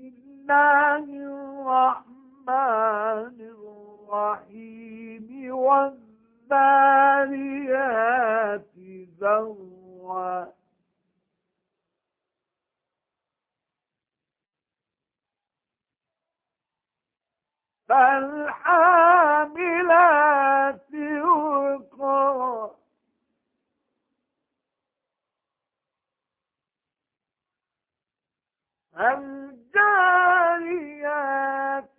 الله الرحمن الرحيم والذاريات ذروا فالحاملات وقرا الجاريات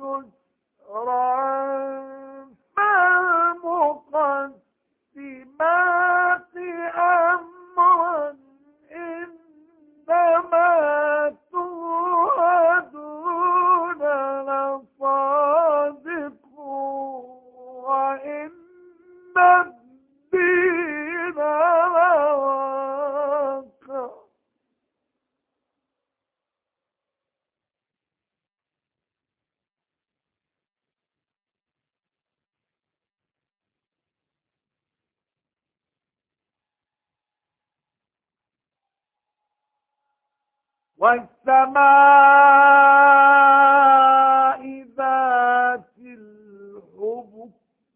يسرا فالمقسمات أمرا إنما توعدون لصادق وإن الدين لواقع والسماء ذات الحبك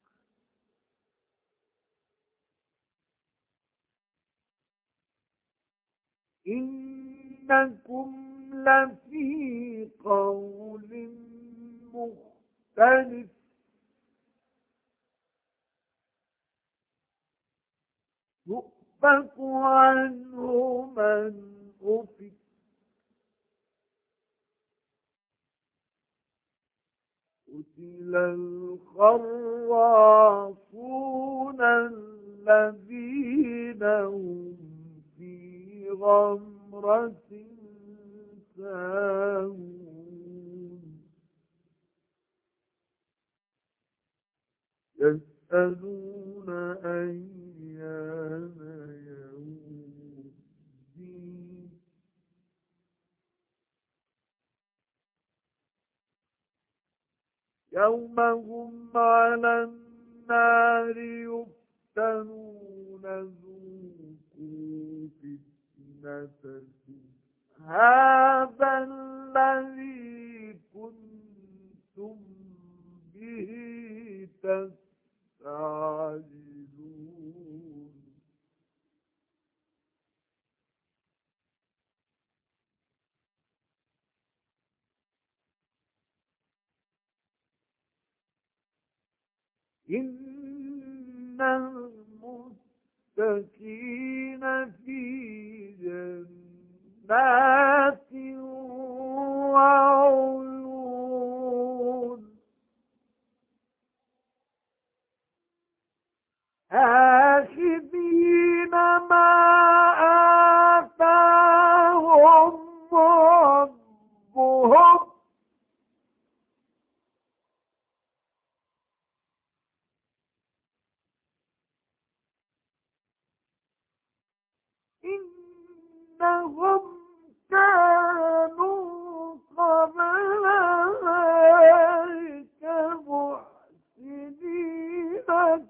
إنكم لفي قول مختلف يؤفك عنه من أفك قتل الخراصون الذين هم في غمرة ساهون يسألون أيان يوم الدين يوم هم على النار يفتنون ذوقوا فتنتكم هذا الذي كنتم به تستعجلون إن المتقين في جنات وعيون آخذين ما آتاهم ربهم إنهم كانوا قبل ذلك محسنين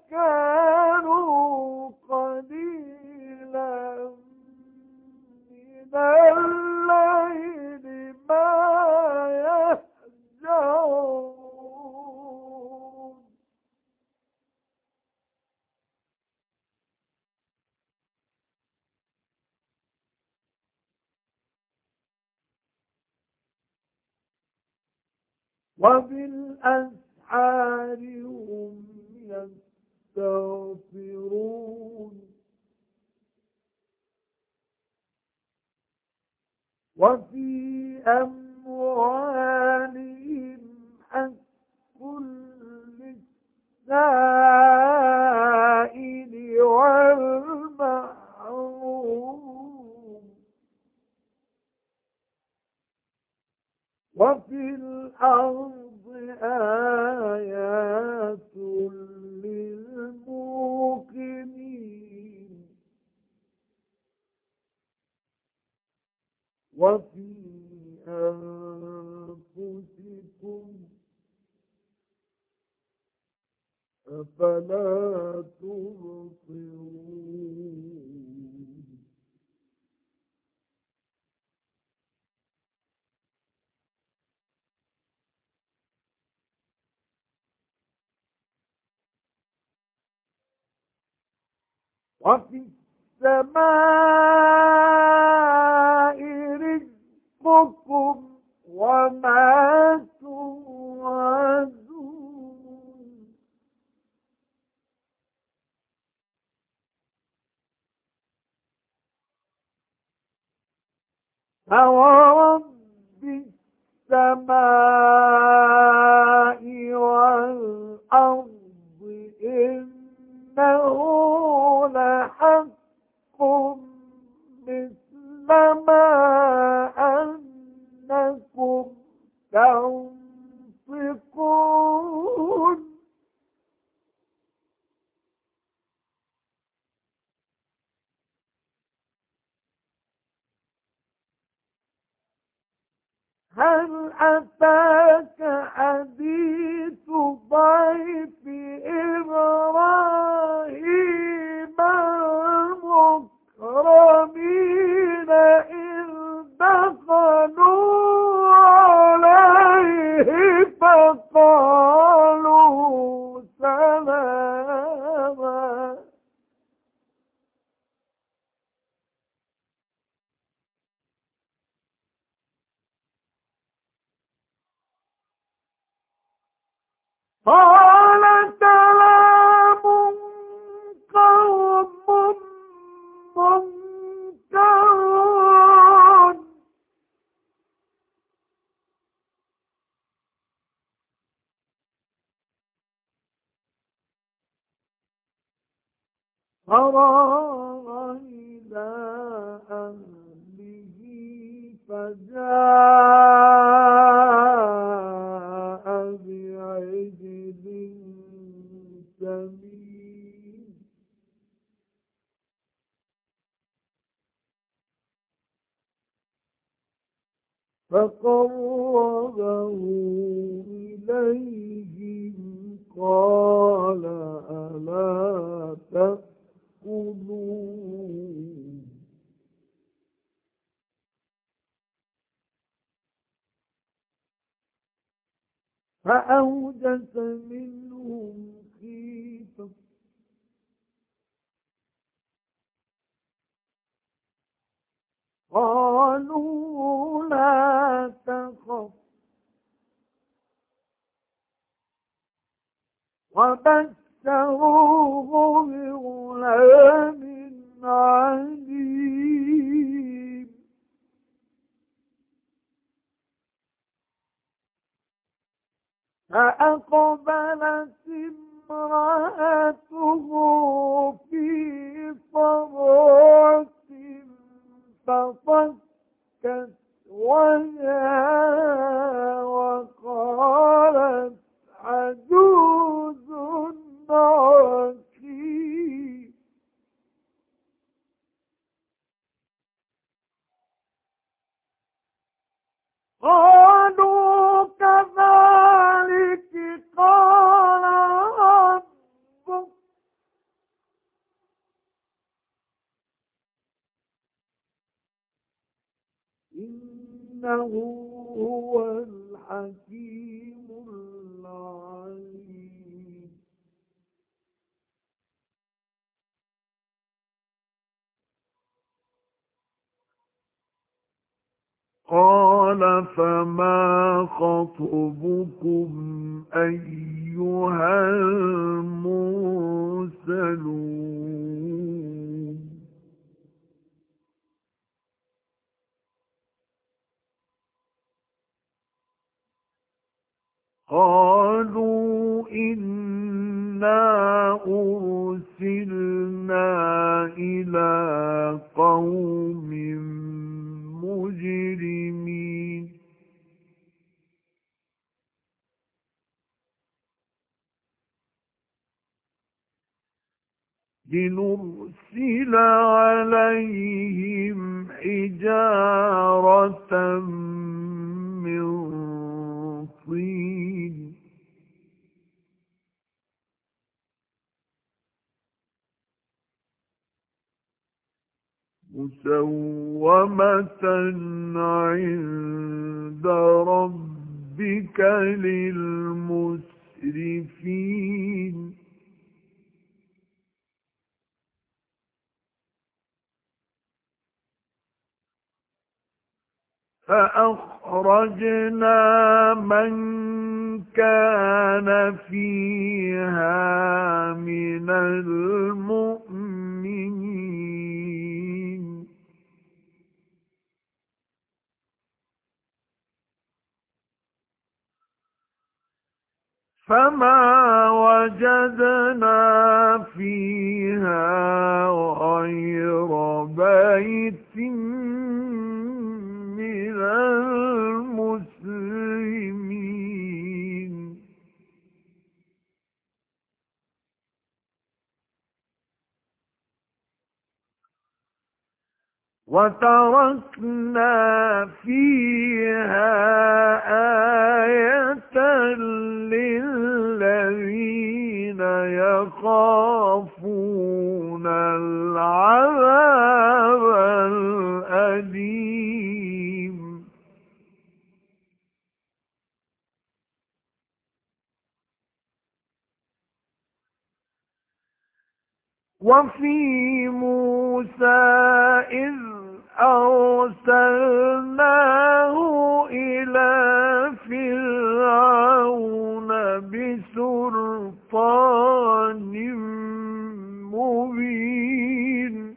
كانوا قليلا من الليل ما يهجعون وبالأسحار هم يستغفرون وفي أموالهم حق للسائل والمحروم وفي الأرض آيات للموقنين وفي أنفسكم أفلا تبصرون وفي السماء رزقكم وما توعدون فورب السماء والأرض إنه لحق مثل ما أنكم تنطقون هل أتاك حديث ضيف إبراهيم المكرمين إذ دخلوا عليه فقالوا سلاما قال سلام قوم منكرون فراغ إلى أهله فجاء بعجل سمين فقربه إليهم قال ألا تأكلون فأوجس منهم خيفة قالوا لا تخف وبشروه بغلام عليم فأقبلت امرأته في صرة فصكت وجهها وقالت عجوز عقيم قالوا كذلك قال ربك إنه هو الحكيم العليم قال فما خطبكم أيها المرسلون قالوا إنا أرسلنا إلى قوم مجرمين لنرسل عليهم حجارة من طين مسومة عند ربك للمسرفين فأخرجنا من كان فيها من المؤمنين فما وجدنا فيها غير بيت من المسلمين وتركنا فيها آية للذين يخافون العذاب الأليم وفي موسى إذ أرسلناه إلى فرعون بسلطان مبين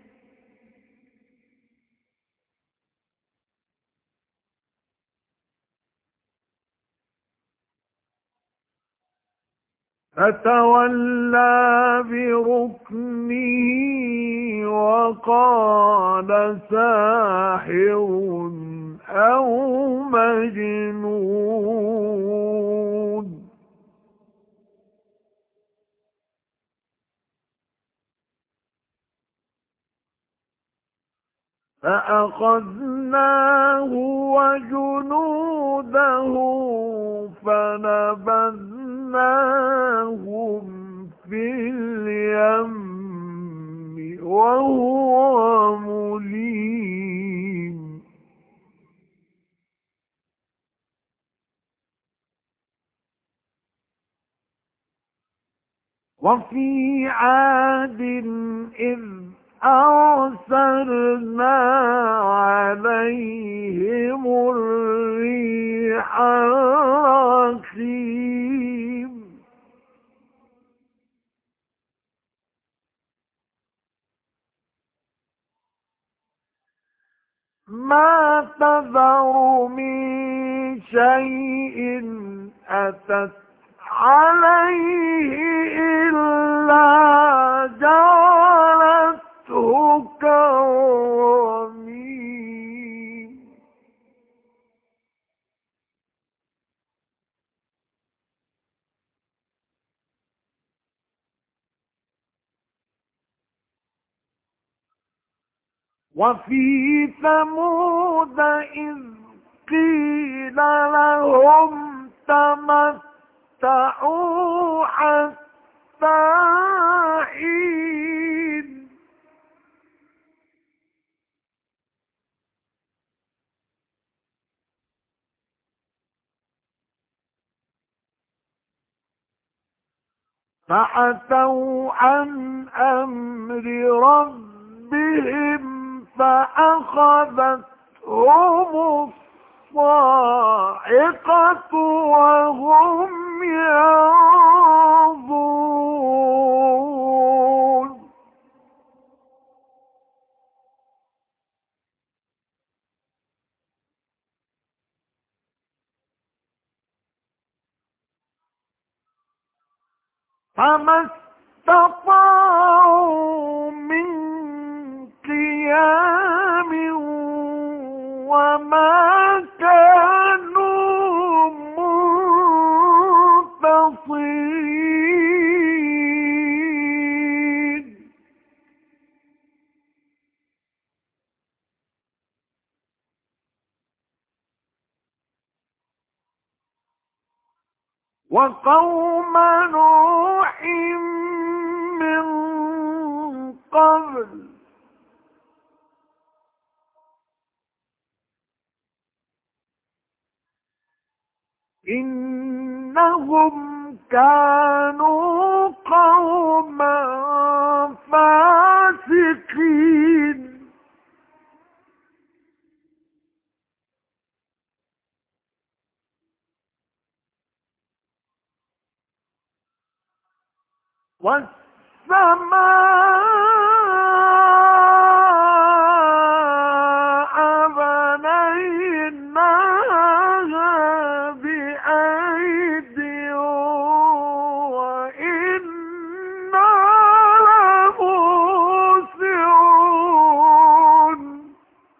فتولى بركنه وقال ساحر أو مجنون فأخذناه وجنوده فنبذناهم في اليم وهو مليم وفي عاد إذ أرسلنا عليهم الريح الرقيم ما تذر من شيء أتت عليه إلا جعلته كالرميم وفي ثمود إذ قيل لهم تمتعوا حتى حين فعتوا عن أمر ربهم فأخذتهم الصاعقة وهم ينظرون فما استطاعوا من قيام وما كانوا منتصرين وقوم نوح من قبل إنهم كانوا قوما فاسقين والسماء بنيناها بأيد وإنا لموسعون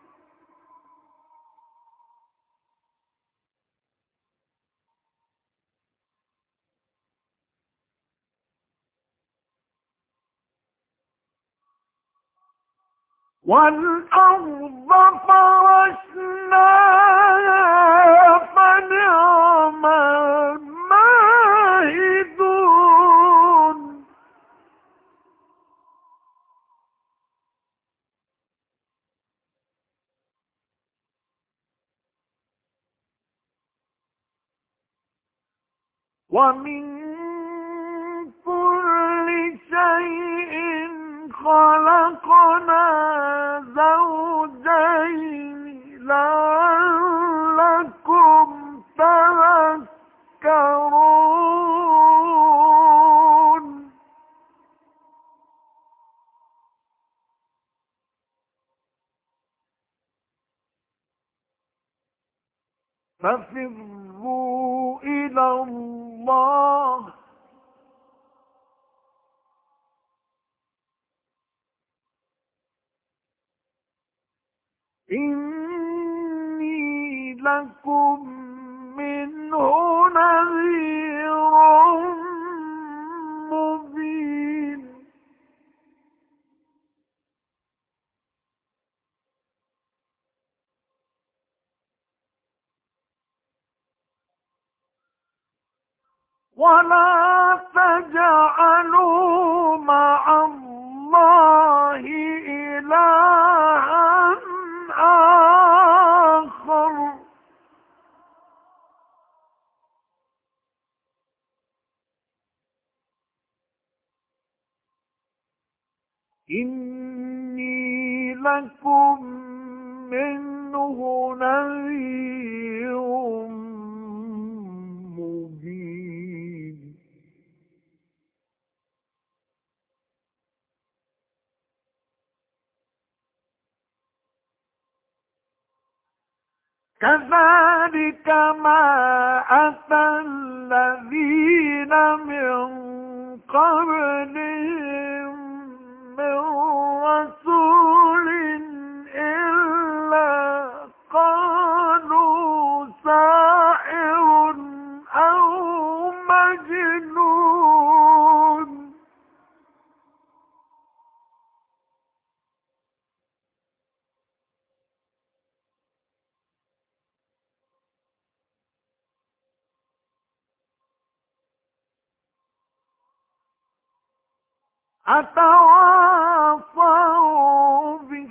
والأرض فرشناها فنعم الماهدون ومن كل شيء خلقنا زوجين لعلكم تذكرون ففروا إلى الله إني لكم منه نذير مبين ولا تجعلوا مع الله إلها آخر إني لكم منه نذير مبين كذلك ما أتى الذين من قبلهم من رسول إلا قالوا ساحر أو مجنون أتواصوا به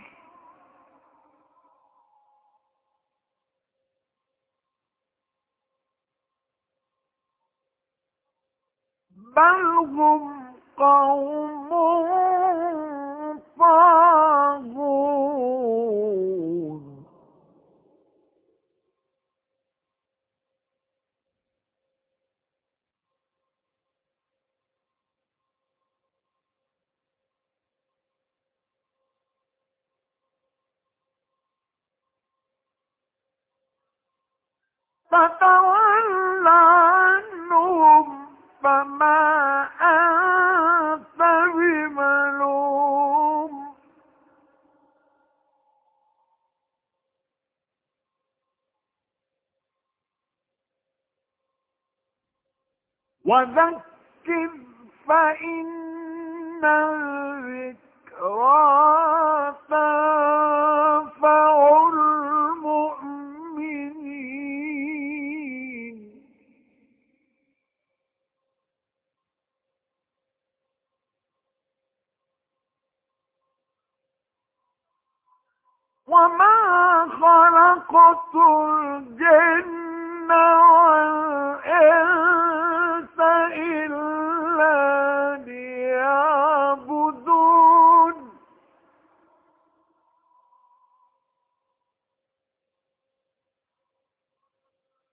بل هم قوم طاغون فتول عنهم فما أنت بملوم وذكر فإن الذكرى تنفع المؤمنين وما خلقت الجن والإنس إلا ليعبدون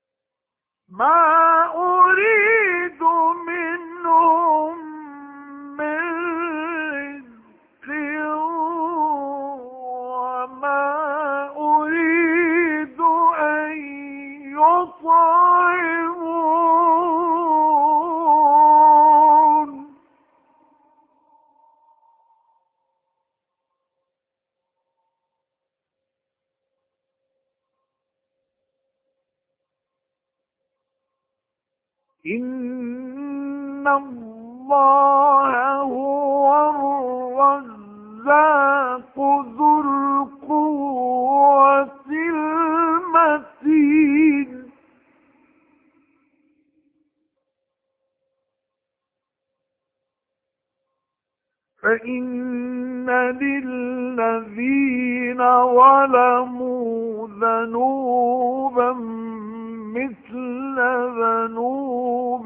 ما أريد منهم إن الله هو الرزاق ذو القوة المتين فإن للذين ظلموا ذنوبا مثل ذنوب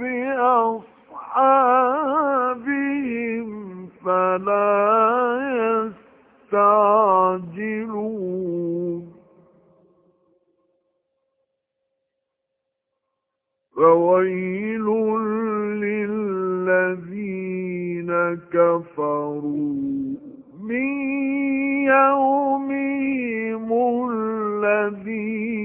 أصحابهم فلا يستعجلون فويل للذين كفروا من يومهم الذي